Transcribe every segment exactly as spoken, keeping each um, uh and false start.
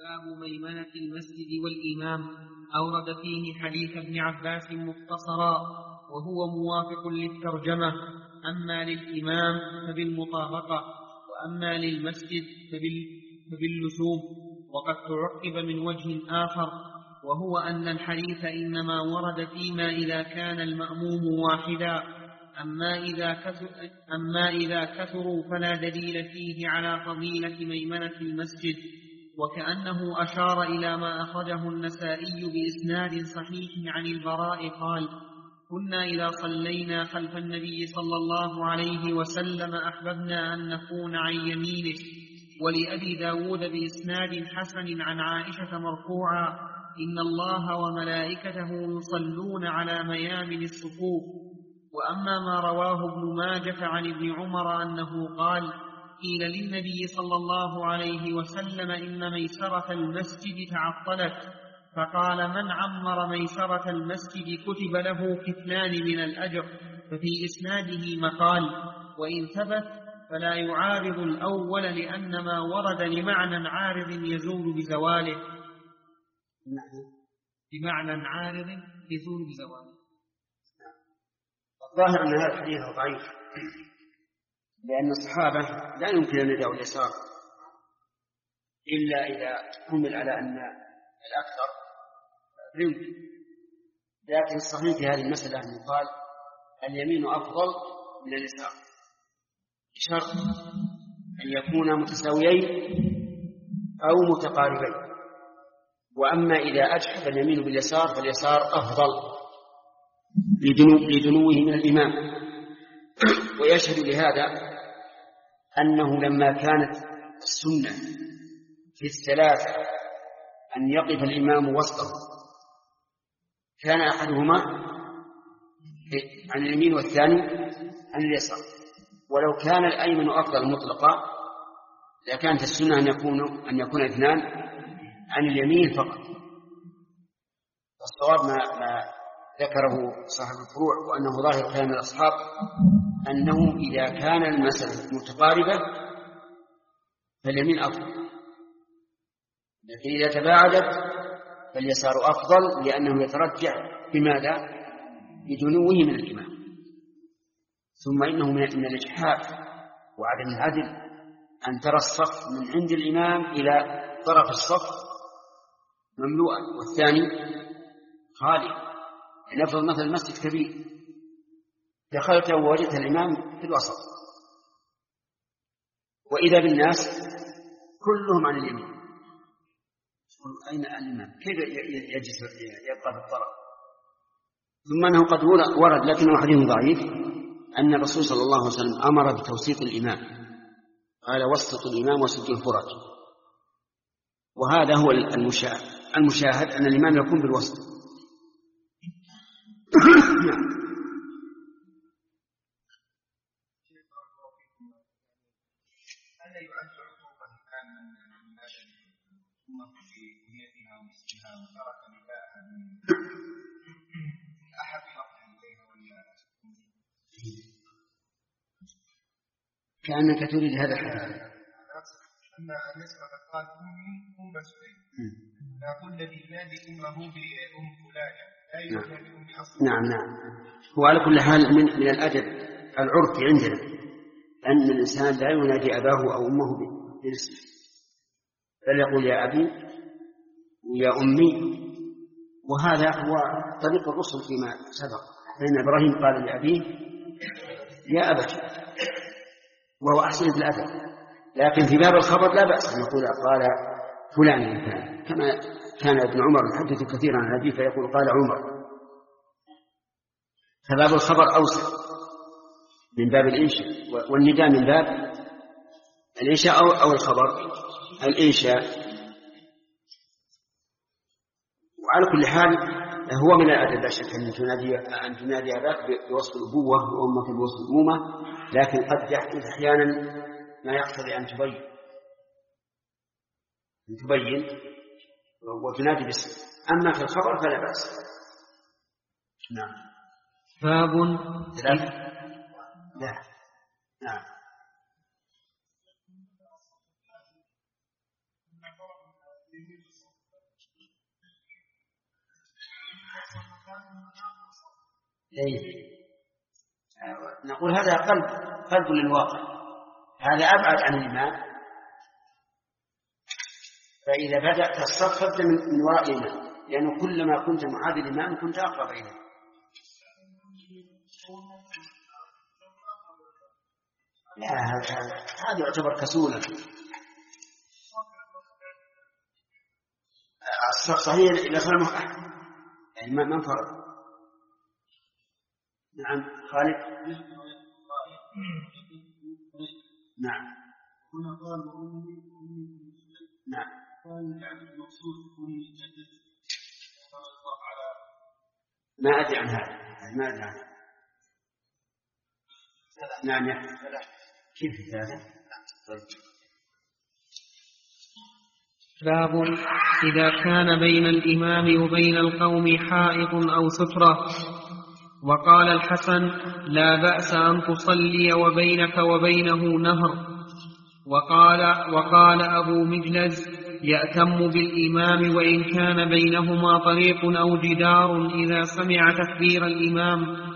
باب ميمنة المسجد والإمام. أورد فيه حديث ابن عباس مختصرا وهو موافق للترجمة. أما للإمام فبالمطابقة، وأما للمسجد فباللزوم. وقد تعقب من وجه آخر، وهو أن الحديث إنما ورد فيما إذا كان المأموم واحدا، أما إذا كثر أما إذا كثروا فلا دليل فيه على فضيلة ميمنة المسجد. وكأنه أشار إلى ما أخرجه النسائي بإسناد صحيح عن البراء قال: كنا إذا صلينا خلف النبي صلى الله عليه وسلم أحببنا أن نكون عن يمينه. ولأبي داود بإسناد حسن عن عائشة مرفوعا: إن الله وملائكته يصلون على ميامن الصفوف. وأما ما رواه ابن ماجة عن ابن عمر أنه قال: قيل للنبي صلى الله عليه وسلم إن ميسرة المسجد تعطلت، فقال: من عمر ميسرة المسجد كتب له كفلان من الأجر. ففي إسناده مقال، وإن ثبت فلا يعارض الأول، لأن ما ورد لمعنى عارض يزول بزواله بمعنى عارض يزول بزواله. الظاهر أن هذا الحديث ضعيف، لأن الصحابة لا يمكن أن يدعوا اليسار إلا إذا حمل على أن الأكثر يمكن. لكن الصحيح في هذه المسألة أن يقال اليمين أفضل من اليسار، بشرط أن يكونا متساويين أو متقاربين. وأما إذا أجحف اليمين باليسار فاليسار أفضل لدنوه من الإمام. ويشهد لهذا أنه لما كانت السنة في الثلاثة أن يقف الإمام وسطه، كان أحدهما عن اليمين والثاني عن اليسار. ولو كان الأيمن أفضل مطلقا لكانت السنة أن يكون أن يكون اثنان عن اليمين فقط. والصواب ما, ما ذكره صاحب الفروع، وأنه ظاهر كلام الأصحاب، أنه إذا كان المسألة متقاربة فاليمين أفضل، لكن إذا تباعدت فاليسار أفضل، لأنه يترجح بماذا؟ بدنوه من الإمام. ثم إنه من الإجحاف وعدم العدل أن ترى الصف من عند الإمام إلى طرف الصف مملوءا والثاني خالي. نفرض مثلا المسجد كبير، دخلت ووجدت الإمام في الوسط، وإذا بالناس كلهم عن اليمين، أين الإمام؟ كيف يجلس يبقى في الطرف؟ ثم أنه قد ورد لكنه حديث ضعيف أن الرسول صلى الله عليه وسلم أمر بتوسيط الإمام، قال: وسط الإمام وسط الفرج. وهذا هو المشاهد, المشاهد أن الإمام يكون بالوسط. كأنك تريد هذا الحديث. أما النسبة قال أم مسؤولين نقول الذي ينادي أمه بأم فلانة لا ينادي بأم أصلا. نعم نعم. هو على كل حال من, من الأدب العرفي عندنا أن الإنسان لا ينادي أباه أو أمه باسمه، بل يقول يا أبي ويا أمي. وهذا هو طريق الرسل فيما سبق، فإن إبراهيم قال لأبيه يا أبت، وهو أحسن في الأدب. لكن في باب الخبر لا بأس أن يقول قال فلان فلان، كما كان ابن عمر يحدث كثيرا عن أبيه فيقول قال عمر. فباب الخبر أوسع من باب الإنشاء، والنداء من باب الإنشاء أو, أو الخبر الإنشاء. وعلى كل حال هو من الأدب لا شك أن تنادي أن تنادي أباك بوصف الأبوة وأمك بوصف الأمومة، لكن قد يحدث أحيانا ما يقتضي أن تبين أن تبين وتنادي باسم. أما في الخبر فلا بأس. نعم. باب لا نعم. إيه. نقول هذا قلب قلب للواقع، هذا أبعد عن الإمام. فإذا بدأت الصف فابدأ من وراء الإمام، لأنه كلما كنت معاد الإمام كنت أقرب إليه. لا هذا يعتبر كسولا. الصف صحيح إذا صار يعني ما انفرد. نعم خالد. نعم نعم ما أدري عن هذا ما أدري عنه. نعم كيف هذا؟ باب إذا كان بين الإمام وبين القوم حائط أو سترة. وقال الحسن: لا بأس أن تصلي وبينك وبينه نهر. وقال, وقال أبو مجلز: يأتم بالإمام وإن كان بينهما طريق أو جدار إذا سمع تكبير الإمام.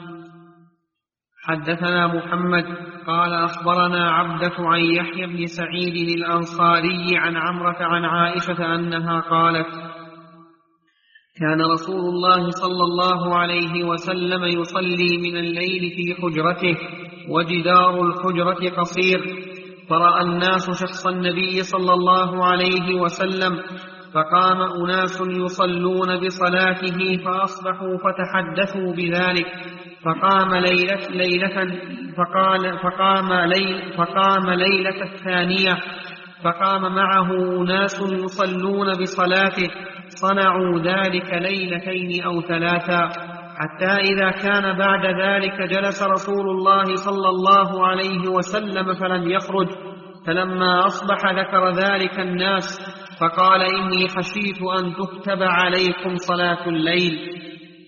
حدثنا محمد قال أخبرنا عبدة عن يحيى بن سعيد الأنصاري عن عمرة عن عائشة أنها قالت: كان رسول الله صلى الله عليه وسلم يصلي من الليل في حجرته وجدار الحجرة قصير، فرأى الناس شخص النبي صلى الله عليه وسلم، فقام أناس يصلون بصلاته فأصبحوا فتحدثوا بذلك، فقام ليلة, ليلة فقال فقام, ليل فقام ليلة الثانية فقام معه أناس يصلون بصلاته، صنعوا ذلك ليلتين أو ثلاثا، حتى إذا كان بعد ذلك جلس رسول الله صلى الله عليه وسلم فلم يخرج، فلما أصبح ذكر ذلك الناس فقال: إني خشيت أن تكتب عليكم صلاة الليل.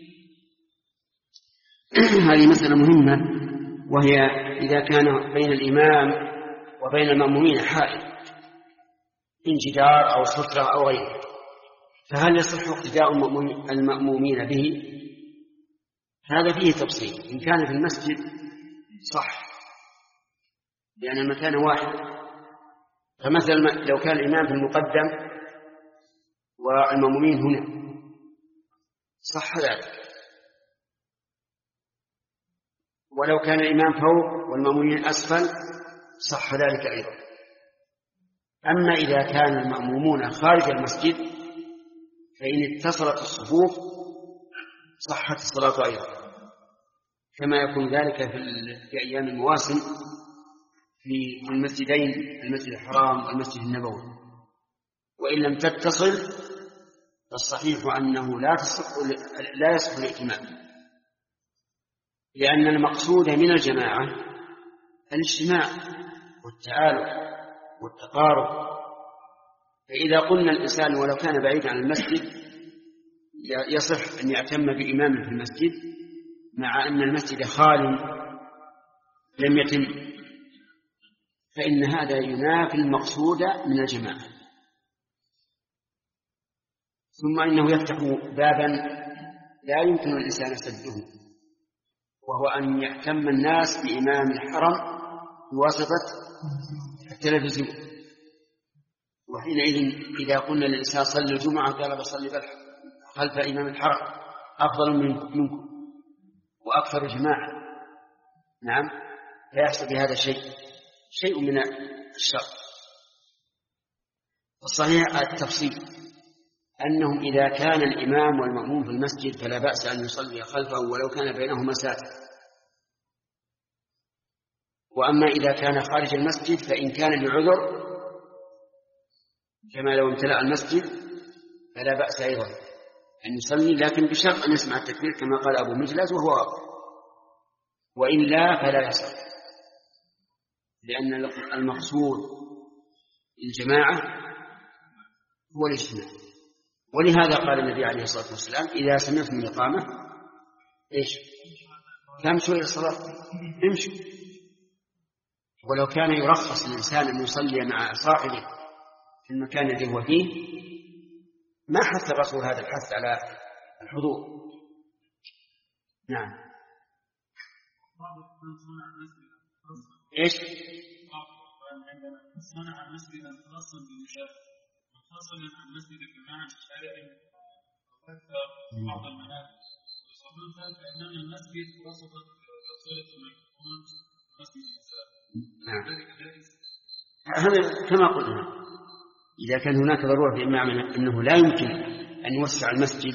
هذه مسألة مهمة، وهي إذا كان بين الإمام وبين المأمومين حائل إن جدار أو سترة أو غيره، فهل يصح اقتداء المأمومين به؟ هذا فيه تفصيل. إن كان في المسجد صح، لأن المكان واحد. فمثلا لو كان الإمام في المقدم والمأمومين هنا صح ذلك، ولو كان الإمام فوق والمأمومين أسفل صح ذلك أيضا. أما إذا كان المأمومون خارج المسجد فإن اتصلت الصفوف صحت الصلاة أيضا، كما يكون ذلك في أيام المواسم في المسجدين، المسجد الحرام والمسجد النبوي. وإن لم تتصل فالصحيح أنه لا تصح لا يصح الائتمام، لأن المقصود من الجماعة الاجتماع والتعالف والتقارب. فإذا قلنا الإنسان ولو كان بعيدا عن المسجد يصح أن يعتم بإمام في المسجد مع أن المسجد خال لم يتم، فإن هذا ينافي المقصود من الجماعة. ثم إنه يفتح بابا لا يمكن الإنسان سده، وهو أن يهتم الناس بإمام الحرم بواسطة التلفزيون. وحينئذ إذا قلنا للإنسان صلي الجمعة قال بصلي خلف إمام الحرم أفضل منكم وأكثر جماعة. نعم، فيحصل بهذا الشيء شيء من الشر. الصحيح التفصيل أنهم إذا كان الإمام والمأموم في المسجد فلا بأس أن يصلي خلفه ولو كان بينهما ساتر. وأما إذا كان خارج المسجد فإن كان لعذر كما لو امتلأ المسجد فلا بأس أيضا أن يصلي، لكن بشرط أن يسمع التكبير كما قال أبو مجلس وهو واضح، وإلا فلا يصح، لأن المقصود الجماعة هو الاجتماع. ولهذا قال النبي عليه الصلاة والسلام: إذا سمعتم الإقامة إيش فامشوا إلى الصلاة، امشوا. ولو كان يرخص الإنسان أن يصلي مع صاحبه في المكان الذي هو فيه ما حث الرسول هذا الحث على الحضور. نعم. إيش؟ عندما صنع مسجدا خاصا بالمشاة منفصلا عن مسجد الجماعة الشارع بعض المنافذ ويصبون ذلك أن المسجد وسط صلة الميكروفون مسجد النساء. هذا كما قلنا إذا كان هناك ضرورة في إمام أنه لا يمكن أن يوسع المسجد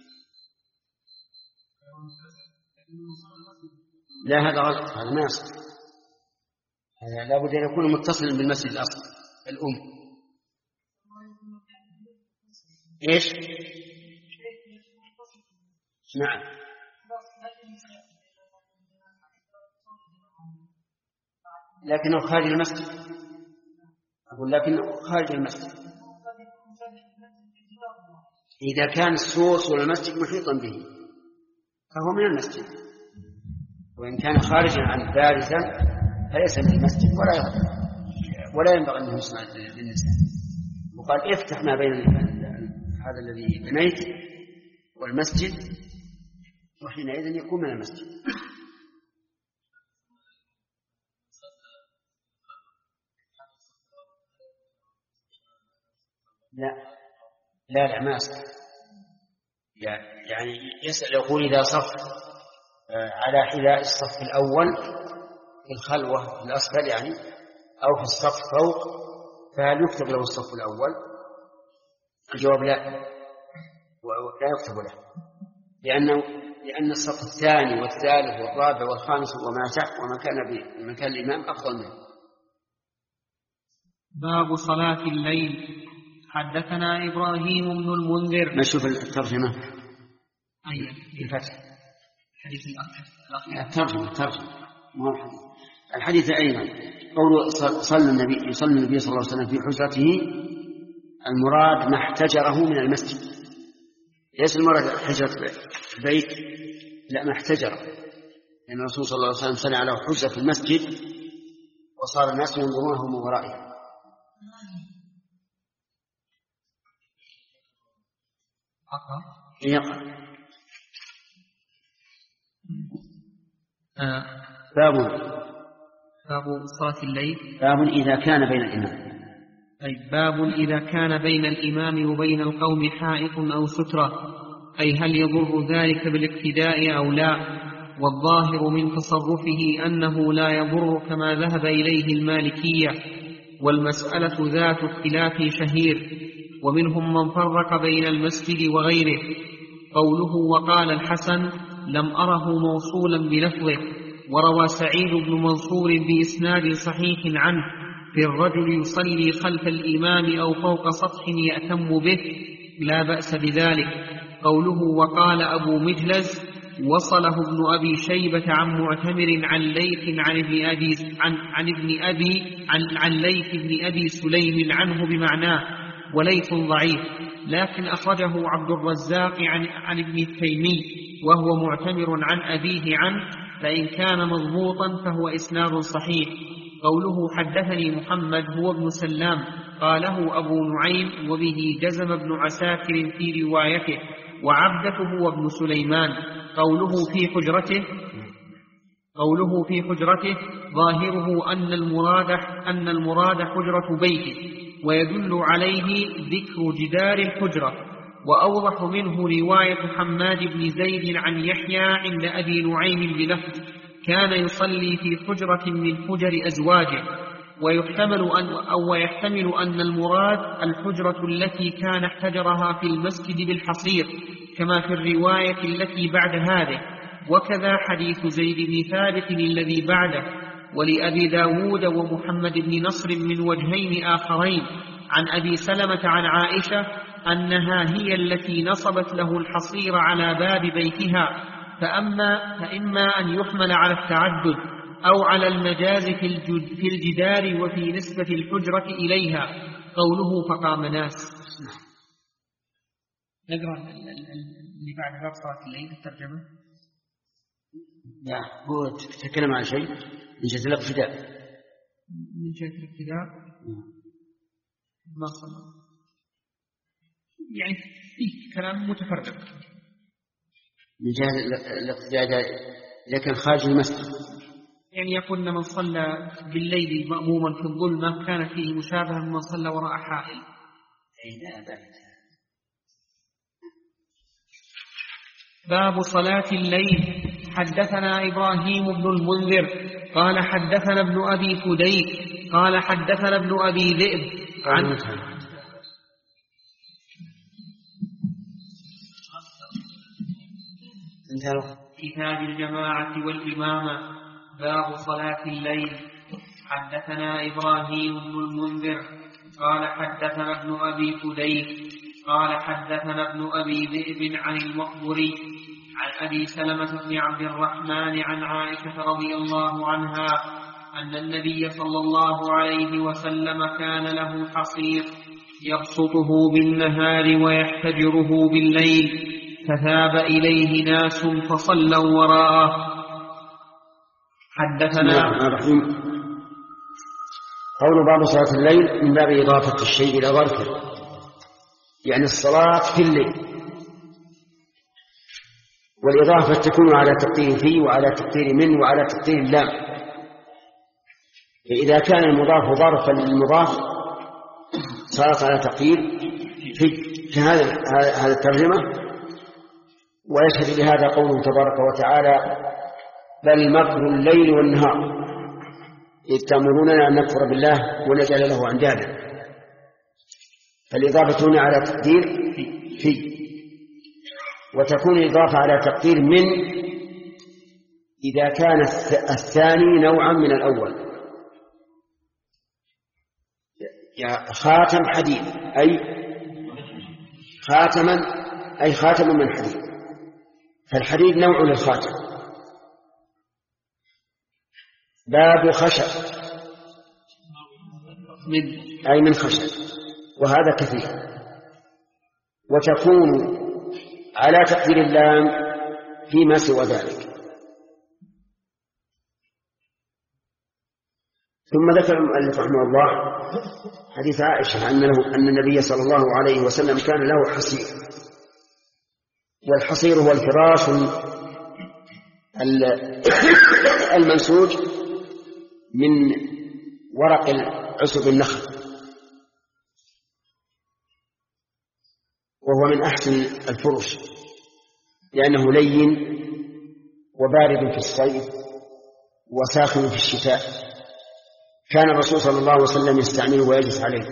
لا هذا غلط، هذا ما يصح، هذا لا بد أن يكون متصلا بالمسجد الأصل الأم. إيش؟ نعم. لكنه خارج المسجد، أقول لكنه خارج المسجد إذا كان السور سور المسجد محيطا به فهو من المسجد، وإن كان خارجا عن بارزا فليس من المسجد ولا ولا ينبغي أن يصنع للنساء. وقال افتح ما بين هذا الذي بنيت والمسجد وحينئذ يكون من المسجد. لا لا لا ما أصح. يعني يسأل يقول إذا صف على حذاء الصف الأول في الخلوة في الأسفل يعني أو في الصف فوق فهل يكتب له الصف الأول؟ الجواب لا، لا يكتب له، لأنه لأن الصف الثاني والثالث والرابع والخامس وما تحت وما كان بمكان الإمام أفضل منه. باب صلاة الليل. حدثنا إبراهيم بن المنذر. نشوف الترجمة. أيوة. الفتح. الحديث الأخير. الترجمة الترجمة. الحديث أيضا قول صلى النبي يصلي النبي صلى الله عليه وسلم في حجرته، المراد ما احتجره من المسجد، ليس المراد حجرة البيت، لا ما احتجره، لأن الرسول صلى الله عليه وسلم صلى على حجرة في المسجد وصار الناس ينظرونه من ورائه. يقع. آه. باب باب صلاة الليل. باب إذا كان بين الإمام أي باب إذا كان بين الإمام وبين القوم حائط أو سترة، أي هل يضر ذلك بالاقتداء أو لا؟ والظاهر من تصرفه أنه لا يضر كما ذهب إليه المالكية، والمسألة ذات اختلاف شهير، ومنهم من فرق بين المسجد وغيره. قوله وقال الحسن لم أره موصولا بلفظه. وروى سعيد بن منصور بإسناد صحيح عنه في الرجل يصلي خلف الإمام أو فوق سطح يأتم به لا بأس بذلك. قوله وقال أبو مجلز وصله ابن أبي شيبة عن معتمر عن ليث عن ابن أبي عن, عن ابن أبي عن, عن ليث بن أبي سليم عنه بمعناه، وليث ضعيف، لكن أخرجه عبد الرزاق عن, عن ابن التيمي وهو معتمر عن أبيه عنه، فإن كان مضبوطا فهو إسناد صحيح. قوله حدثني محمد هو ابن سلام قاله أبو نعيم، وبه جزم ابن عساكر في روايته، وعبدته هو ابن سليمان. قوله في حجرته قوله في حجرته ظاهره أن المراد أن المراد حجرة بيته، ويدل عليه ذكر جدار الحجرة. وأوضح منه رواية حماد بن زيد عن يحيى عند أبي نعيم بلفظ كان يصلي في حجرة من حجر أزواجه، ويحتمل أن, أو يحتمل أن المراد الحجرة التي كان احتجرها في المسجد بالحصير كما في الرواية التي بعد هذه، وكذا حديث زيد بن ثابت الذي بعده. ولأبي داود ومحمد بن نصر من وجهين آخرين عن أبي سلمة عن عائشة أنها هي التي نصبت له الحصير على باب بيتها، فأما فإما أن يحمل على التعدد أو على المجاز في الجدار وفي نسبة الحجرة إليها. قوله فقام ناس. نقرأ اللي بعد باب صلاة الليل الترجمة. لا هو تتكلم عن شيء من جهة الاقتداء. من جهة الاقتداء ما صلى يعني فيه كلام متفرق من جهة الاقتداء لكن خارج المسجد، يعني يقول من صلى بالليل مأموما في الظلمة كان فيه مشابها من صلى وراء حائل. باب صلاة الليل. حدثنا إبراهيم بن المنذر قال حدثنا ابن أبي فديك قال حدثنا ابن أبي ذئب عن كتاب الجماعة والإمامة. باب صلاة الليل. حدثنا إبراهيم بن المنذر قال حدثنا ابن أبي فديك قال حدثنا ابن أبي ذئب عن المقبري عن أبي سلمة بن عبد الرحمن عن عائشة رضي الله عنها أن النبي صلى الله عليه وسلم كان له حصير يبسطه بالنهار ويحتجره بالليل فذهب إليه ناس فصلوا وراءه. حدثنا قول باب صلاة الليل من باب إضافة الشيء إلى ظرفه، يعني الصلاة في الليل، والإضافة تكون على تقدير فيه وعلى تقدير من وعلى تقدير اللام. فإذا كان المضاف ظرفا للمضاف صارت على تقدير في هذا هذا الترجمة. ويشهد لهذا قوله تبارك وتعالى بل مكر الليل والنهار إذ تأمروننا أن نكفر بالله ونجعل له أندادا. فالإضافة هنا على تقدير في، وتكون الإضافة على تقدير من إذا كان الثاني نوعا من الأول. يا خاتم حديد أي خاتما أي خاتم من حديد، فالحديد نوع للخاتم. باب خشب من أي من خشب، وهذا كثير. وتكون على تقدير اللام فيما سوى ذلك. ثم ذكر المؤلف رحمه الله حديث عائشة أنه أن النبي صلى الله عليه وسلم كان له حصير، والحصير هو الفراش المنسوج من ورق عصب النخل، وهو من أحسن الفرش لأنه لين وبارد في الصيف وساخن في الشتاء. كان الرسول صلى الله عليه وسلم يستعمله ويجلس عليه،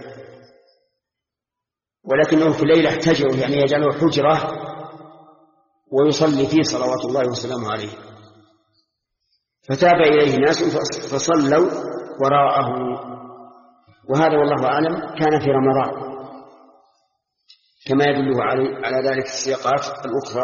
ولكنه في الليل احتجره، يعني يجعله حجرة ويصلي فيه صلوات الله وسلامه عليه. فتاب إليه ناس فصلوا وراءه، وهذا والله أعلم كان في رمضان كما يدل على ذلك السياقات الأخرى.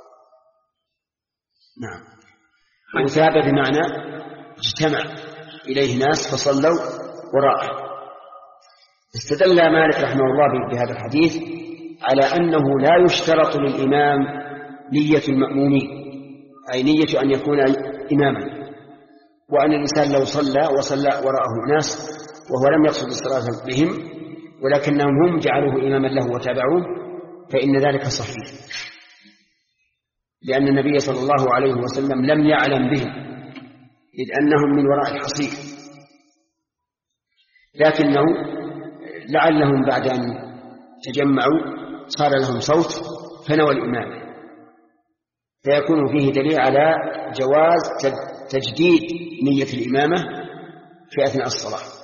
نعم. وثاب بمعنى اجتمع إليه ناس فصلوا وراءه. استدل مالك رحمه الله بهذا الحديث على أنه لا يشترط للإمام نية المأمومين، أي نية أن يكون إماما، وأن الإنسان لو صلى وصلى وراءه ناس وهو لم يقصد الصلاة بهم ولكنهم هم جعلوه إماما له وتابعوه فإن ذلك صحيح، لأن النبي صلى الله عليه وسلم لم يعلم بهم إذ أنهم من وراء الحصير، لكنه لعلهم بعد أن تجمعوا صار لهم صوت فنوى الإمامة، فيكون فيه دليل على جواز تجديد نية الإمامة في أثناء الصلاة.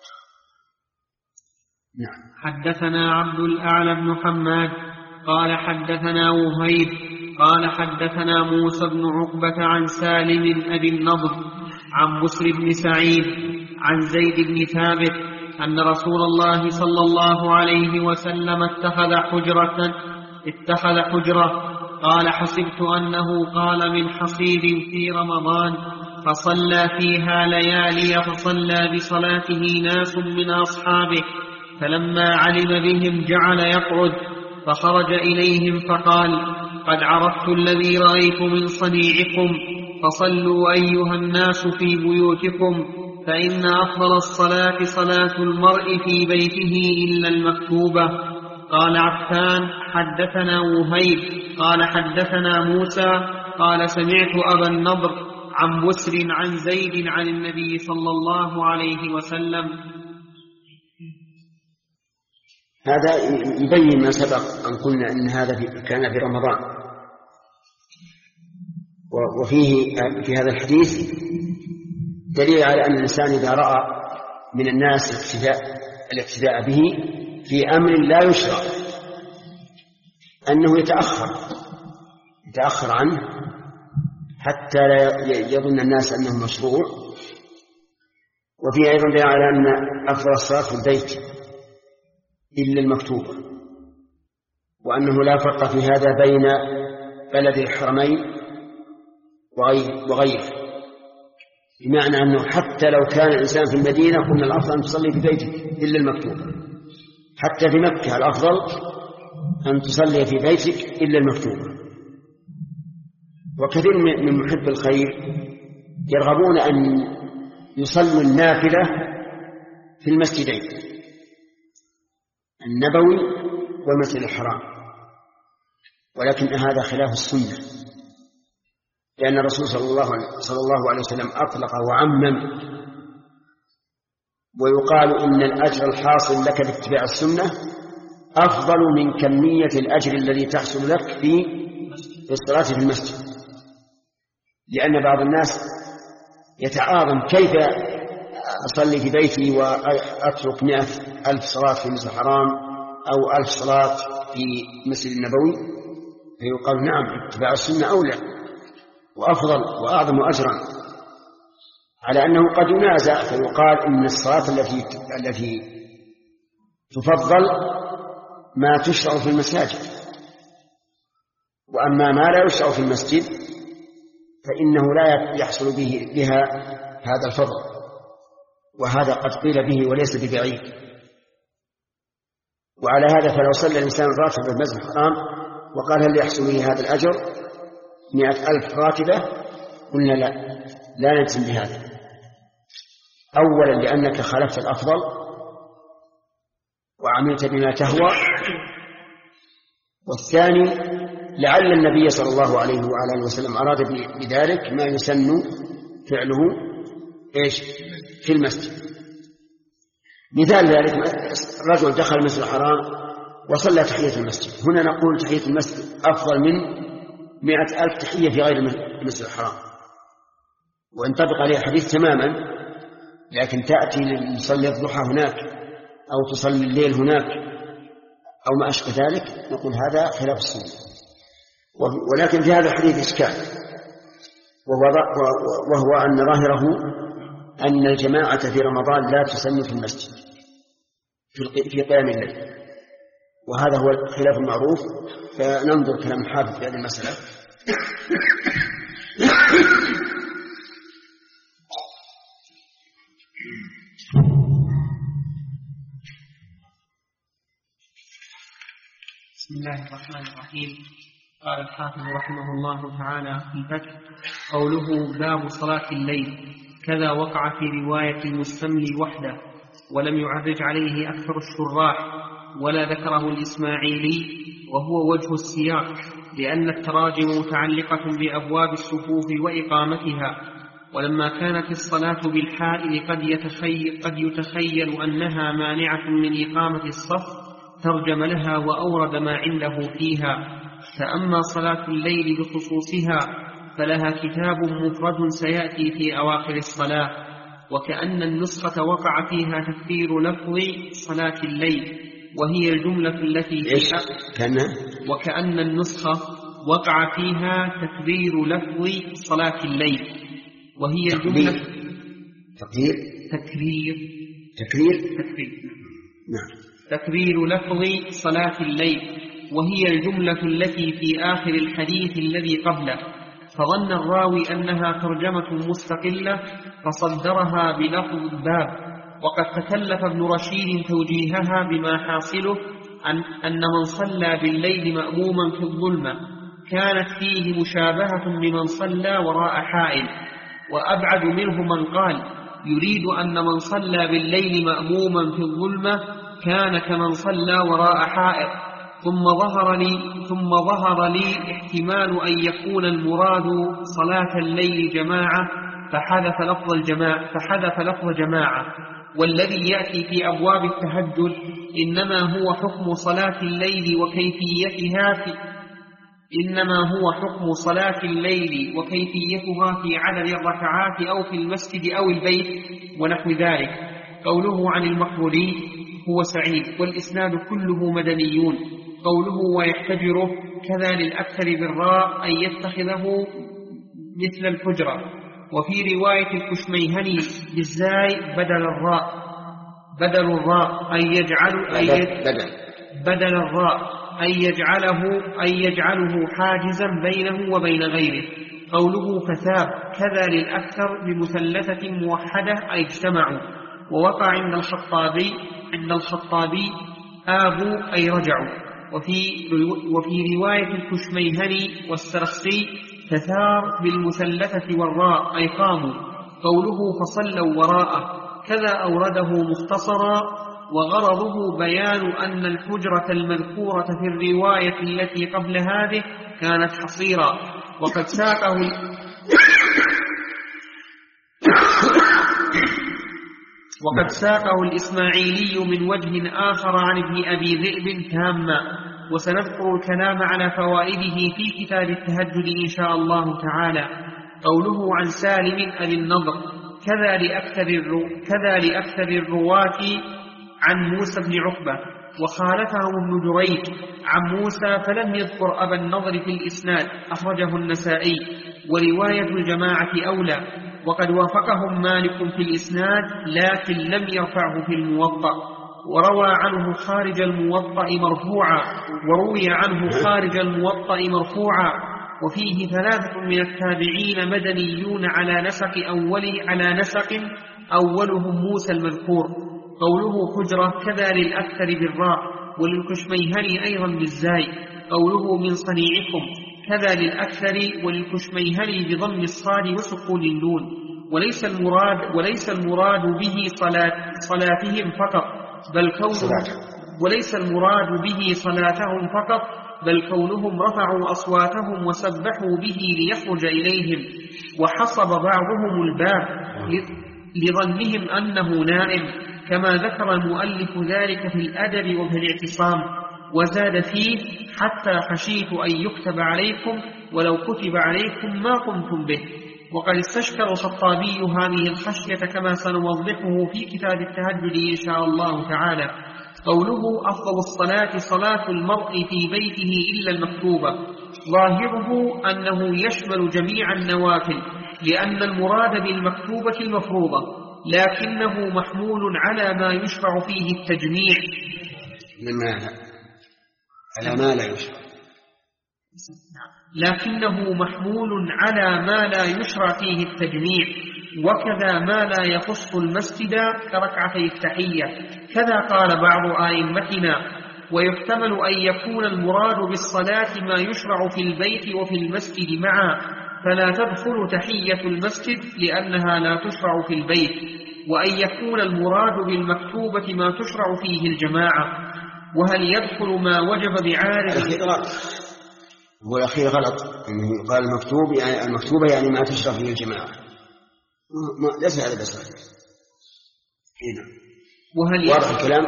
نعم. حدثنا عبد الأعلى بن حماد قال حدثنا وهيب قال حدثنا موسى بن عقبة عن سالم أبي النضر عن بسر بن سعيد عن زيد بن ثابت أن رسول الله صلى الله عليه وسلم اتخذ حجرة اتخذ حجرة قال حسبت أنه قال من حصير في رمضان فصلى فيها ليالي فصلى بصلاته ناس من أصحابه، فلما علم بهم جعل يقعد، فخرج إليهم فقال قد عرفت الذي رأيت من صنيعكم، فصلوا أيها الناس في بيوتكم، فإن أفضل الصلاة صلاة المرء في بيته إلا المكتوبة. قال عفان حدثنا وهيب قال حدثنا موسى قال سمعت أبا النضر عن بسر عن زيد عن النبي صلى الله عليه وسلم. هذا يبين ما سبق أن قلنا أن هذا كان في رمضان. وفيه في هذا الحديث دليل على أن الإنسان إذا رأى من الناس الاقتداء الاقتداء به في أمر لا يشرع أنه يتأخر يتأخر عنه حتى لا يظن الناس أنه مشروع. وفيه أيضا دليل على أن أفضل الصلاة في البيت إلا المكتوبة، وأنه لا فرق في هذا بين بلد الحرمين وغيره، بمعنى أنه حتى لو كان الإنسان في المدينة قلنا الأفضل أن تصلي في بيتك إلا المكتوبة، حتى في مكة الأفضل أن تصلي في بيتك إلا المكتوبة. وكثير من محب الخير يرغبون أن يصلوا النافلة في المسجدين النبوي والمسجد الحرام، ولكن هذا خلاف السنة، لأن الرسول صلى الله, صلى الله عليه وسلم أطلق وعمم، ويقال إن الأجر الحاصل لك باتباع السنة أفضل من كمية الأجر الذي تحصل لك في الصلاة في المسجد. لأن بعض الناس يتعاظم كيف أصلي في بيتي وأترك مئة ألف صلاة في مسجد الحرام أو ألف صلاة في مسجد النبوي، فيقال نعم اتباع السنة أولى وأفضل وأعظم أجرا، على أنه قد ينازع فيقال إن الصلاة التي التي تفضل ما تشرع في المساجد، وأما ما لا يشرع في المسجد فإنه لا يحصل به بها هذا الفضل، وهذا قد قيل به وليس ببعيد. وعلى هذا فلو صلى الإنسان راتب في المسجد الحرام وقال هل يحصل به هذا الأجر مئة ألف راتبة، قلنا لا لا نجزم بهذا. أولا لأنك خالفت الأفضل وعملت بما تهوى، والثاني لعل النبي صلى الله عليه وعلى آله وسلم أراد بذلك ما يسن فعله إيش في المسجد. مثال ذلك رجل دخل المسجد الحرام وصلى تحية المسجد، هنا نقول تحية المسجد أفضل من مئة ألف تحية في غير المسجد الحرام، وينطبق عليه الحديث تماما، لكن تأتي لتصلي الضحى هناك أو تصلي الليل هناك أو ما أشبه ذلك، نقول هذا خلاف السنة. ولكن في هذا الحديث إشكال، وهو أن ظاهره أن الجماعة في رمضان لا تسن في المسجد في قيام الليل، وهذا هو الخلاف المعروف. فننظر كلام الحافظ في هذه المسألة. بسم الله الرحمن الرحيم. قال الحافظ رحمه الله تعالى في الفتح: قوله باب صلاة الليل كذا وقع في رواية المستملي وحده، ولم يعرج عليه أكثر الشراح ولا ذكره الإسماعيلي، وهو وجه السياق، لأن التراجم متعلقة بأبواب الصفوف وإقامتها، ولما كانت الصلاة بالحائل قد يتخيل, قد يتخيل أنها مانعة من إقامة الصف ترجم لها وأورد ما عنده فيها. فأما صلاة الليل بخصوصها فلها كتاب مفرد سيأتي في أواخر الصلاة، وكأن النسخة وقع فيها تكرير لفظ صلاة الليل وهي الجملة التي فيها وكأن النسخة وقع فيها تكرير لفظ صلاة الليل وهي الجملة تكرير تكرير تكرير تكرير نعم تكرير لفظ صلاة الليل وهي الجملة التي في آخر الحديث الذي قبله، فظن الراوي أنها ترجمة مستقلة فصدرها بلفظ الباب. وقد تكلف ابن رشيد توجيهها بما حاصله أن, أن من صلى بالليل مأموما في الظلمة كانت فيه مشابهة بمن صلى وراء حائل، وأبعد منه من قال يريد أن من صلى بالليل مأموما في الظلمة كان كمن صلى وراء حائط، ثم ظهر لي ثم ظهر لي احتمال أن يكون المراد صلاة الليل جماعة فحذف لفظ الجماعة فحذف لفظ جماعة. والذي يأتي في أبواب التهجد إنما هو حكم صلاة الليل وكيفيتها في إنما هو حكم صلاة الليل وكيفيتها في عدد الركعات أو في المسجد أو البيت ونحو ذلك. قوله عن المقبولي هو سعيد والإسناد كله مدنيون. قوله ويحتجره كذا للأكثر بالراء أن يتخذه مثل الحجرة. وفي رواية الكشميهني بالزاي بدل الراء بدل الراء أن يجعل بدل الراء أن يجعله أن يجعله حاجزا بينه وبين غيره. قوله فثاب كذا للأكثر بمثلثة موحدة أي اجتمعوا. ووقع عند الخطابي عند الخطابي آبوا أي رجعوا. وفي وفي رواية الكشميهني والسرخسي تثار بالمثلثة والراء أي قاموا. قوله فصلوا وراءه كذا أورده مختصرا، وغرضه بيان أن الحجرة المذكورة في الرواية التي قبل هذه كانت حصيرا. وقد ساقه وقد ساقه الإسماعيلي من وجه آخر عن ابن أبي ذئب تاما، وسنذكر الكلام على فوائده في كتاب التهجد إن شاء الله تعالى. قوله عن سالم أبي النضر كذا لأكثر, الرو... كذا لأكثر الرواة عن موسى بن عقبة، وخالفهم ابن جريج عن موسى فلم يذكر أبا النضر في الإسناد، أخرجه النسائي. ورواية الجماعة أولى، وقد وافقهم مالك في الإسناد لكن لم يرفعه في الموطأ. وروى عنه خارج الموطأ مرفوعا وروي عنه خارج الموطأ مرفوعا. وفيه ثلاثة من التابعين مدنيون على نسق أوله على نسق أولهم موسى المذكور. قوله حجرة كذا للأكثر بالراء، وللكشميهني أيضا بالزاي. قوله من صنيعكم كذا للأكثر وللكشميهني بضم الصاد وسكون النون. وليس المراد وليس المراد به صلاة صلاتهم فقط، بل كونهم وليس المراد به صلاتهم فقط بل كونهم رفعوا أصواتهم وسبحوا به ليخرج إليهم. وحصب بعضهم الباب لظنهم أنه نائم، كما ذكر المؤلف ذلك في الأدب وفي الاعتصام. وزاد فيه حتى خشيت أن يكتب عليكم ولو كتب عليكم ما قمتم به. وقد استشكل الخطابي هذه الخشية كما سنوضحه في كتاب التهجد إن شاء الله تعالى. قوله أفضل الصلاة صلاة المرء في بيته إلا المكتوبة، ظاهره أنه يشمل جميع النوافل، لأن المراد بالمكتوبة المفروضة، لكنه محمول على ما يشرع فيه التجميع. لماذا؟ على ما لا يشرع، لكنه محمول على ما لا يشرع فيه التجميع. وكذا ما لا يخص المسجد كركعتي التحية. كذا قال بعض آئمتنا. ويحتمل أن يكون المراد بالصلاة ما يشرع في البيت وفي المسجد معا، فلا تدخل تحية المسجد لأنها لا تشرع في البيت. وأن يكون المراد بالمكتوبة ما تشرع فيه الجماعة. وهل يدخل ما وجب بعارض؟ هو الأخير غلط، إنه قال المكتوب يعني المكتوبة يعني ما تشرع فيه الجماعة، ليس هذا بس هنا. وهل واضح الكلام؟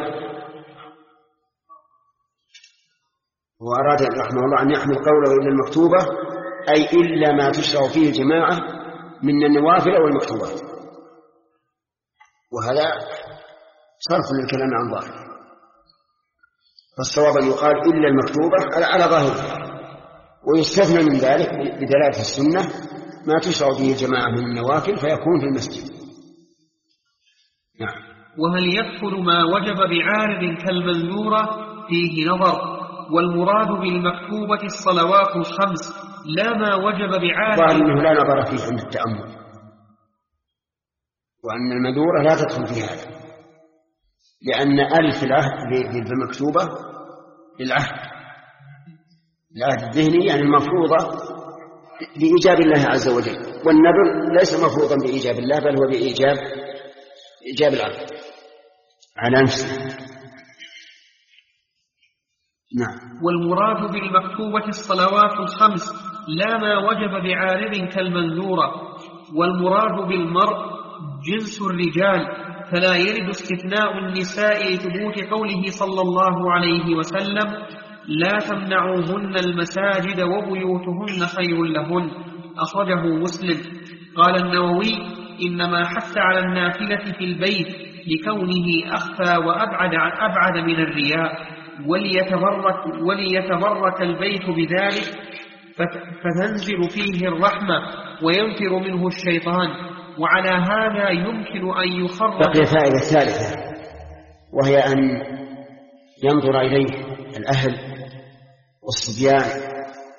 وأراد رحمه الله أن يحمل قوله إلا المكتوبة أي إلا ما تشرع فيه الجماعة من النوافل أو المكتوبات، وهذا صرف للكلام عن ظاهره. فالصواب أن يقال إلا المكتوبة على ظاهرها، ويستثنى من ذلك بدلالة السنة ما تشرع فيه الجماعة من النوافل فيكون في المسجد. نعم. وهل يدخل ما وجب بعارض كالمنذورة؟ فيه نظر، والمراد بالمكتوبة الصلوات الخمس لا ما وجب بعارض. قال إنه لا نظر فيه عند التأمل، وأن المنذورة لا تدخل في هذا، لأن ألف العهد بالمكتوبة للعهد العهد الذهني يعني المفروضة بإيجاب الله عز وجل، والنذر ليس مفروضا بإيجاب الله بل هو بإيجاب إيجاب العبد على نفسه. نعم. والمراد بالمكتوبة الصلوات الخمس لا ما وجب بعارض كالمنذورة. والمراد بالمرء جنس الرجال، فلا يرد استثناء النساء لثبوت قوله صلى الله عليه وسلم: لا تمنعوهن المساجد وبيوتهن خير لهن، أخرجه مسلم. قال النووي: إنما حث على النافلة في البيت لكونه أخفى وأبعد أبعد من الرياء، وليتبرك, وليتبرك البيت بذلك فتنزل فيه الرحمة وينفر منه الشيطان. وعلى هذا يمكن أن يخرج. بقي فائدة ثالثة، وهي أن ينظر إليه الأهل والصبيان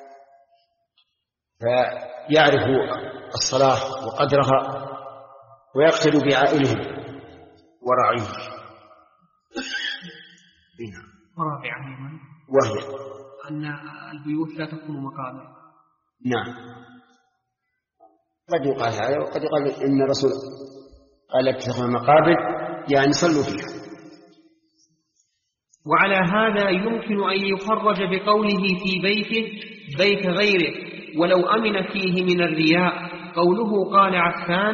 فيعرفوا الصلاة وقدرها ويقتدوا بعائلهم ورعيهم. ورابعا وهي أن البيوت لا تكون مقابر. نعم، قد يقال هذا وقد يقال إن الرسول قال اتخذوا مقابر يعني صلوا فيها. وعلى هذا يمكن أن يخرج بقوله في بيته بيت غيره ولو أمن فيه من الرياء، قوله قال عفان.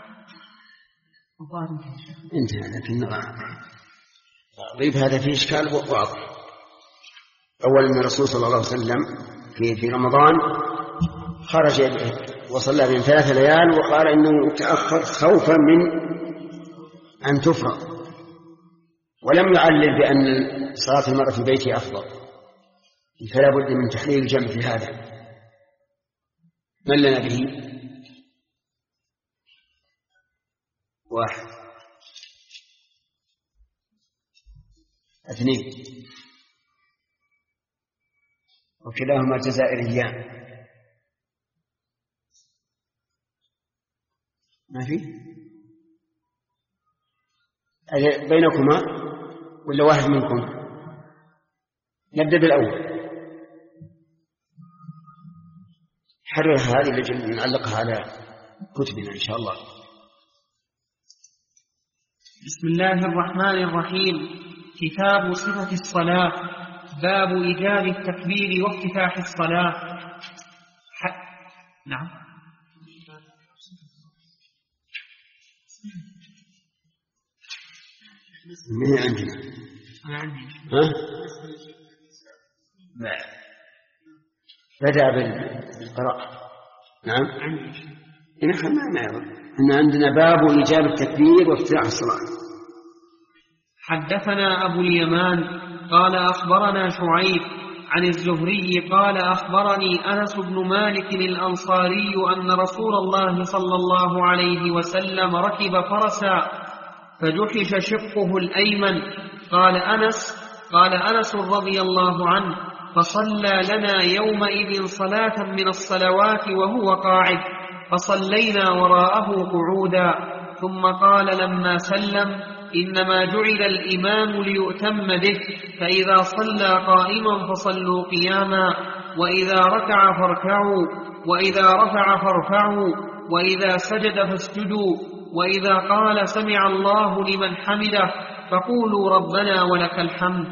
انتهى، لكن ضيف هذا فيه إشكال واضح. أولا أن الرسول صلى الله عليه وسلم في, في رمضان خرج وصلى بين ثلاث ليال وقال إنه تأخر خوفا من أن تفرض، ولم يعلل بأن صلاة المرأة في بيته أفضل، فلا بد من تحليل الجمع في هذا. من لنا به؟ واحد، اثنين، وكلاهما جزائريان. ما في بينكما ولا واحد منكم؟ نبدأ بالأول. حرر هذه اللي نعلقها على كتبنا إن شاء الله. بسم الله الرحمن الرحيم. كتاب صفة الصلاة، باب إيجاب التكبير وافتتاح الصلاة. ح... نعم. من عندنا؟ أنا عندي. ها؟ لا. بدأ بالقراءة. نعم. عندي. إن خلنا نعرف إن عندنا باب إيجاب التكبير وافتتاح الصلاة. حدثنا أبو اليمان قال أخبرنا شعيب عن الزهري قال أخبرني أنس بن مالك الأنصاري أن رسول الله صلى الله عليه وسلم ركب فرسا فجحش شقه الأيمن. قال أنس قال أنس رضي الله عنه: فصلى لنا يومئذ صلاة من الصلوات وهو قاعد، فصلينا وراءه قعودا. ثم قال لما سلم: إنما جعل الإمام ليؤتم به، فإذا صلى قائما فصلوا قياما، وإذا ركع فاركعوا، وإذا رفع فارفعوا، وإذا سجد فاسجدوا، وإذا قال سمع الله لمن حمده فقولوا ربنا ولك الحمد.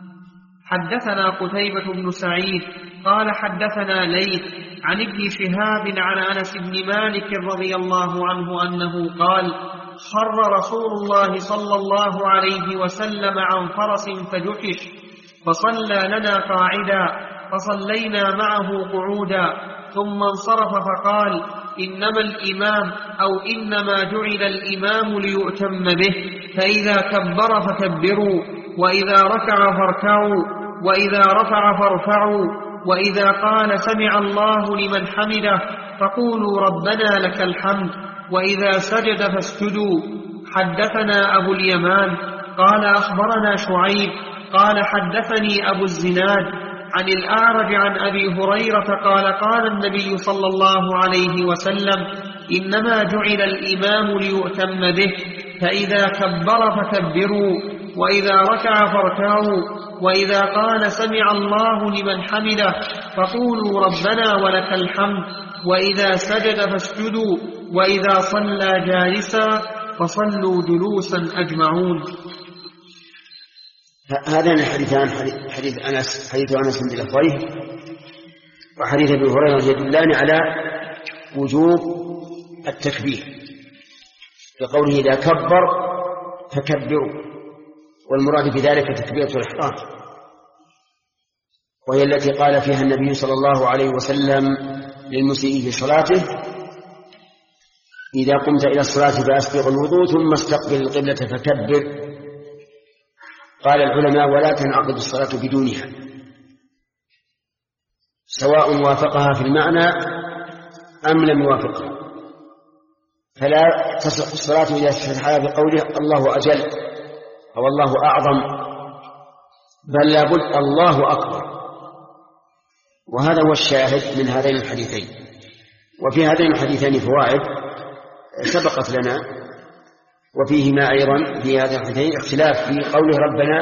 حدثنا قتيبة بن سعيد قال حدثنا ليث عن ابن شهاب عن أنس بن مالك رضي الله عنه أنه قال: خر رسول الله صلى الله عليه وسلم عن فرس فجحش، فصلى لنا قاعدا، فصلينا معه قعودا، ثم انصرف فقال: إنما الإمام أو إنما جعل الإمام ليؤتم به، فإذا كبر فكبروا، وإذا ركع فاركعوا، وإذا رفع فارفعوا، وإذا قال سمع الله لمن حمده فقولوا ربنا لك الحمد، وإذا سجد فاسجدوا. حدثنا أبو اليمان قال أخبرنا شعيب قال حدثني أبو الزناد عن الأعرج عن أبي هريرة قال: قال النبي صلى الله عليه وسلم: إنما جعل الإمام ليؤتم به، فإذا كبر فكبروا، وإذا ركع فاركعوا، وإذا قال سمع الله لمن حمده فقولوا ربنا ولك الحمد، وإذا سجد فاسجدوا، وإذا صلى جالسا فصلوا جلوسا أجمعون. هذان الحديثان حديث أنس حديث أنس بلفظيه وحديث ابي هريرة يدلان على وجوب التكبير بقوله إذا كبر فكبروا، والمراد بذلك تكبيرة الإحرام، وهي التي قال فيها النبي صلى الله عليه وسلم للمسيء في صلاته: إذا قمت إلى الصلاة فأسبغ الوضوء ثم استقبل القبلة فكبر. قال العلماء: ولا تنعقد الصلاة بدونها، سواء وافقها في المعنى أم لم يوافقها، فلا تصح الصلاة إذا استفتحها بقوله الله أجل أو الله أعظم، بل لابد الله أكبر. وهذا هو الشاهد من هذين الحديثين. وفي هذين الحديثين فوائد سبقت لنا، وفيهما أيضا في هذين الحديثين اختلاف في قوله ربنا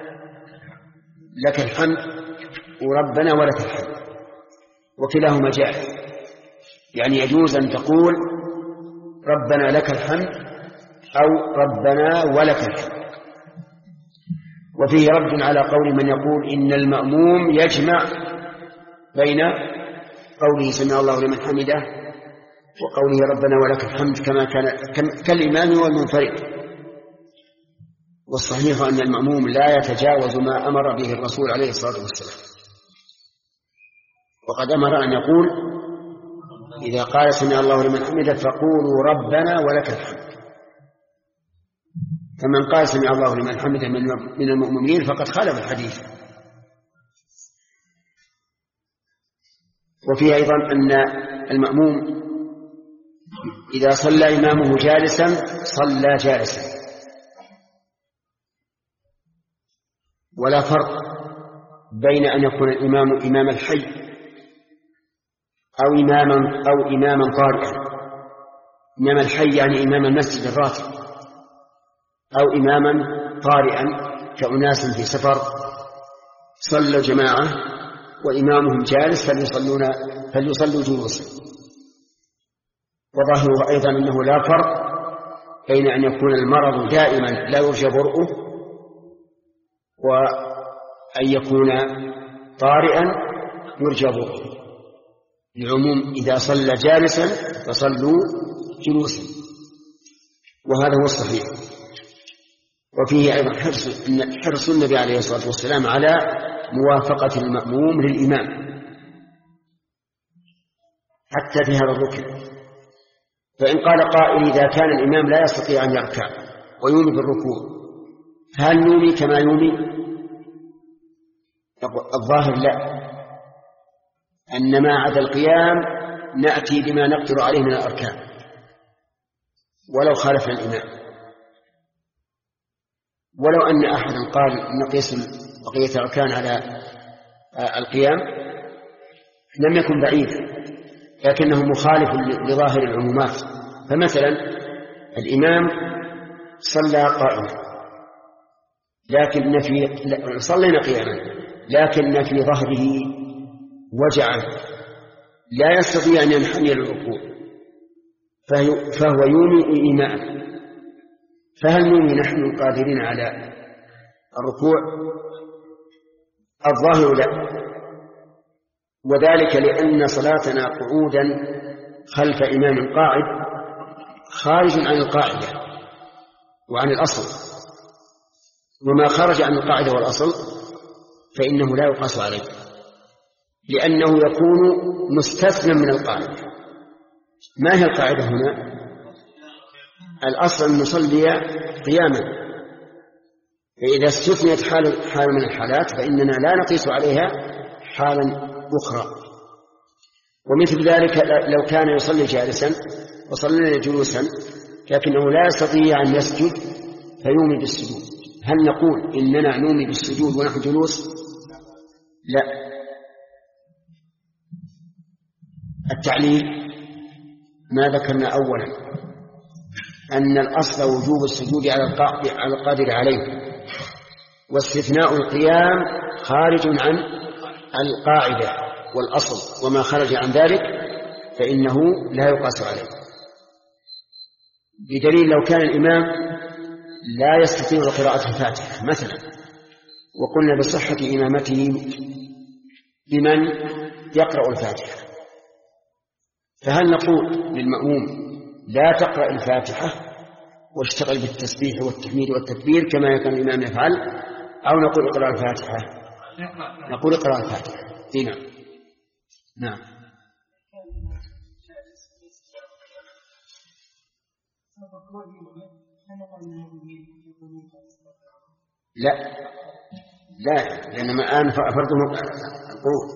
لك الحمد وربنا ولك الحمد، وكلاهما جائز، يعني يجوز أن تقول ربنا لك الحمد أو ربنا ولك الحمد. وفيه رد على قول من يقول إن المأموم يجمع بين قوله سمع الله لمن حمده وقوله ربنا ولك الحمد كما كان كالإمام والمنفرد. والصحيح أن المأموم لا يتجاوز ما أمر به الرسول عليه الصلاة والسلام، وقد أمر أن يقول إذا قال سمع الله لمن حمده فقولوا ربنا ولك الحمد، فمن قال سمع الله لمن حمده من المؤمنين فقد خالف الحديث. وفيه أيضا أن المأموم إذا صلى إمامه جالسا صلى جالسا، ولا فرق بين أن يكون الإمام إمام الحي أو إماما أو إماما قارئا. إمام الحي يعني إمام المسجد الراتب، أو إماما قارئا كأناس في سفر صلوا جماعة وإمامهم جالس فليصلون فليصلوا جلوسا. وظاهره أيضا أنه لا فرق بين أن يكون المرض دائما لا يرجى برؤه وأن يكون طارئا يرجى برؤه، لعموم إذا صلى جالسا فصلوا جلوسا، وهذا هو الصحيح. وفيه أيضا حرص, حرص النبي عليه الصلاة والسلام على موافقة المأموم للإمام حتى في هذا الركن. فإن قال قائل إذا كان الإمام لا يستطيع أن يركع ويومي بالركوع هل نومي كما يومي؟ الظاهر لا، أن ما عدا القيام نأتي بما نقدر عليه من الأركان ولو خالفنا الإمام. ولو أن أحدا قال نقيس بقية الأركان على القيام لم يكن بعيدا، لكنه مخالف لظاهر العمومات. فمثلا الإمام صلى قائما لكن في صلينا قياما لكن في ظهره وجعا لا يستطيع أن ينحني للركوع فهو يومي إيماء، فهل نومي نحن قادرين على الركوع؟ الظاهر لا، وذلك لأن صلاتنا قعودا خلف إمام قاعد خارج عن القاعدة وعن الأصل، وما خرج عن القاعدة والأصل فإنه لا يقاس عليه، لأنه يكون مستثنى من القاعدة. ما هي القاعدة هنا؟ الأصل أن نصلي قياما، فإذا استثنيت حال, حال من الحالات فإننا لا نقيس عليها حالا أخرى. ومثل ذلك لو كان يصلي جالسا وصلينا جلوسا لكنه لا يستطيع أن يسجد فيومي بالسجود، هل نقول إننا نومي بالسجود ونحن جلوس؟ لا. التعليل ما ذكرنا أولا أن الأصل وجوب السجود على القادر عليه، واستثناء القيام خارج عن القاعدة والأصل، وما خرج عن ذلك فإنه لا يقاس عليه. بدليل لو كان الإمام لا يستطيع قراءة الفاتحة مثلا وقلنا بصحة إمامته بمن يقرأ الفاتحة. فهل نقول للمأموم لا تقرأ الفاتحة واشتغل بالتسبيح والتحميد والتكبير كما كان الإمام يفعل، أو نقول اقرأ الفاتحة؟ نقول اقرأ الفاتحة. نعم نعم. لا لا، لأن الآن فرضهم القعود.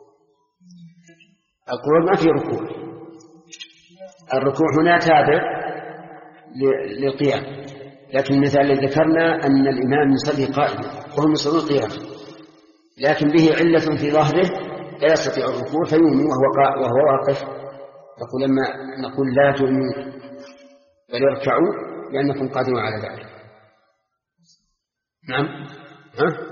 القعود ما في ركوع، الركوع هنا تابع للقيام، لكن المثال الذي ذكرنا أن الإمام يصلي قائما وهم يصلون قياما، لكن به علة في ظهره لا يستطيع الركوع فيؤمن وهو وهو واقف. يقول لما نقول لا تؤمنوا بل اركعوا لأنكم قادرون على ذلك. نعم. ها؟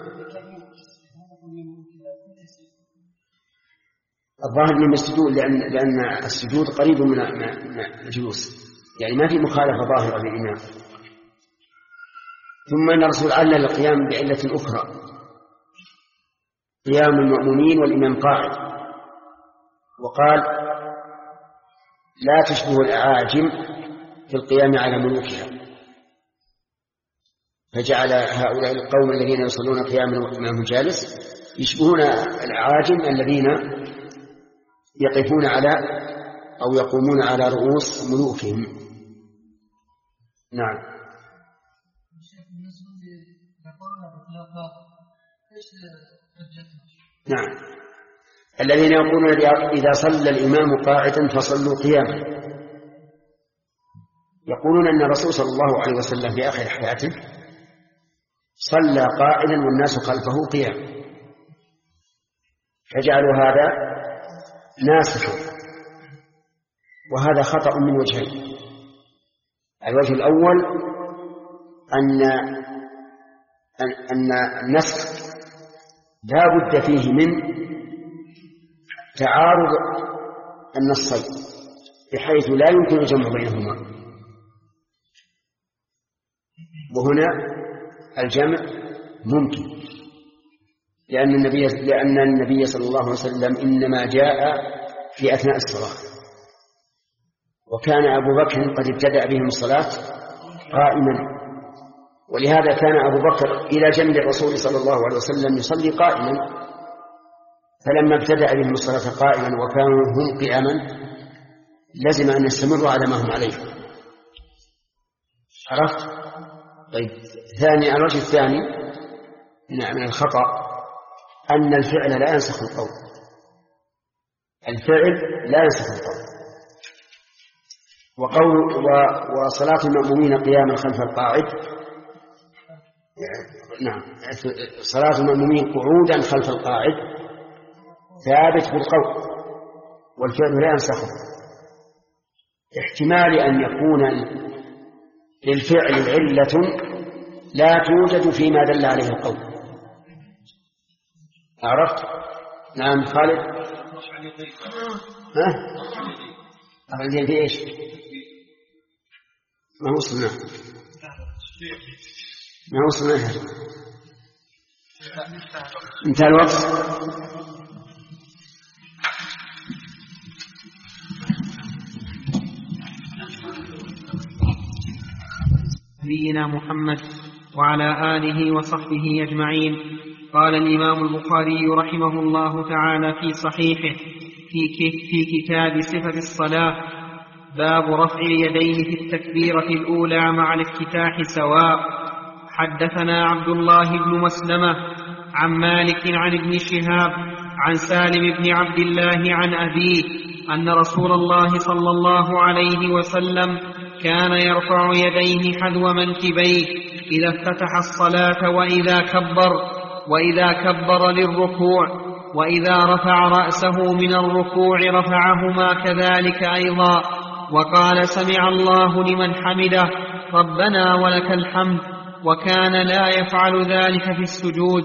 الظاهر من السجود، لأن لأن السجود قريب من الجلوس، يعني ما في مخالفة ظاهرة للإمام. ثم أن الرسول علل القيام بعلة أخرى، قيام المأمومين والإمام قاعد، وقال لا تشبه الأعاجم في القيام على ملوكها، فجعل هؤلاء القوم الذين يصلون قياما والإمام جالس يشبهون الأعاجم الذين يقفون على أو يقومون على رؤوس ملوكهم. نعم. نعم. الذين يقولون إذا صلى الإمام قاعدا فصلوا قياما، يقولون أن الرسول صلى الله عليه وسلم في آخر حياته صلى قاعدا والناس خلفه قيام، فجعلوا هذا ناسخا، وهذا خطأ من وجهين. الوجه الأول أن أن النسخ لا بد فيه من تعارض النصين بحيث لا يمكن الجمع بينهما، وهنا الجمع ممكن، لأن النبي لأن النبي صلى الله عليه وسلم إنما جاء في أثناء الصلاة، وكان أبو بكر قد ابتدأ بهم الصلاة قائما، ولهذا كان أبو بكر إلى جنب الرسول صلى الله عليه وسلم يصلي قائما، فلما ابتدأ بهم الصلاة قائما وكانوا هم قياما لازم أن يستمروا على ما هم عليه. عرفت؟ طيب، ثاني الوجه الثاني من الخطأ أن الفعل لا ينسخ القول، الفعل لا ينسخ القول. وقول وصلاة المأمومين قياما خلف القاعد، نعم، صلاة المأمومين قعودا خلف القاعد ثابت بالقول والفعل لا ينسخه. احتمال أن يكون للفعل علة لا توجد فيما دل عليه القول. عرفت؟ نعم. خالد. ها؟ أفعل في إيش؟ ما وصلنا ما وصلنا انتهى الوقت. نبينا محمد وعلى آله وصحبه أجمعين. قال الإمام البخاري رحمه الله تعالى في صحيحه في في كتاب صفة الصلاة: باب رفع اليدين في التكبيرة الأولى مع الافتتاح سواء. حدثنا عبد الله بن مسلمة عن مالك عن ابن شهاب عن سالم بن عبد الله عن أبيه أن رسول الله صلى الله عليه وسلم كان يرفع يديه حذو منكبيه إذا افتتح الصلاة وإذا كبر وإذا كبر للركوع، وإذا رفع رأسه من الركوع رفعهما كذلك أيضا، وقال: سمع الله لمن حمده ربنا ولك الحمد، وكان لا يفعل ذلك في السجود.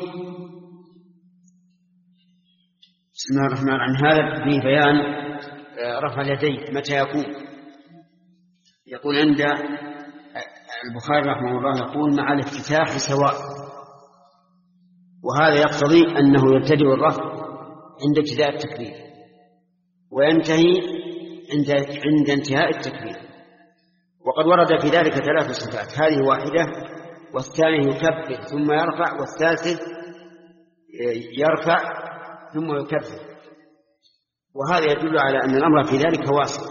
بسم الله الرحمن الرحيم. هذا في بيان رفع اليدين متى يكون. يقول عند البخاري رحمه الله، يقول مع الافتتاح سواء، وهذا يقتضي أنه يبتدئ الرفع عند ابتداء التكبير وينتهي عند عند انتهاء التكبير. وقد ورد في ذلك ثلاث صفات، هذه واحدة، والثاني يكبر ثم يرفع، والثالث يرفع ثم يكبر. وهذا يدل على أن الأمر في ذلك واسع.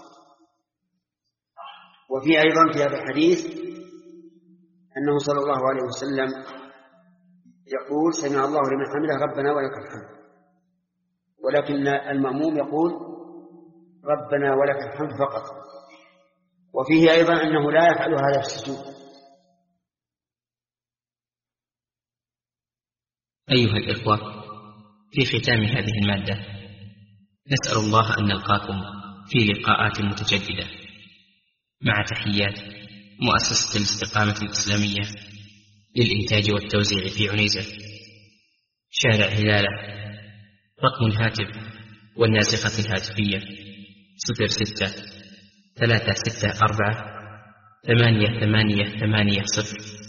وفي أيضا في هذا الحديث أنه صلى الله عليه وسلم يقول سمع الله لمن حمده ربنا ولك الحمد، ولكن المأموم يقول ربنا ولك الحمد فقط. وفيه أيضا أنه لا يفعل هذا في السجود. أيها الإخوة، في ختام هذه المادة نسأل الله أن نلقاكم في لقاءات متجددة، مع تحيات مؤسسة الاستقامة الإسلامية للإنتاج والتوزيع في عنيزة، شارع هلالة. رقم الهاتف والناسخة الهاتفية صفر ستة ثلاثة ستة أربعة ثمانية ثمانية ثمانية صفر.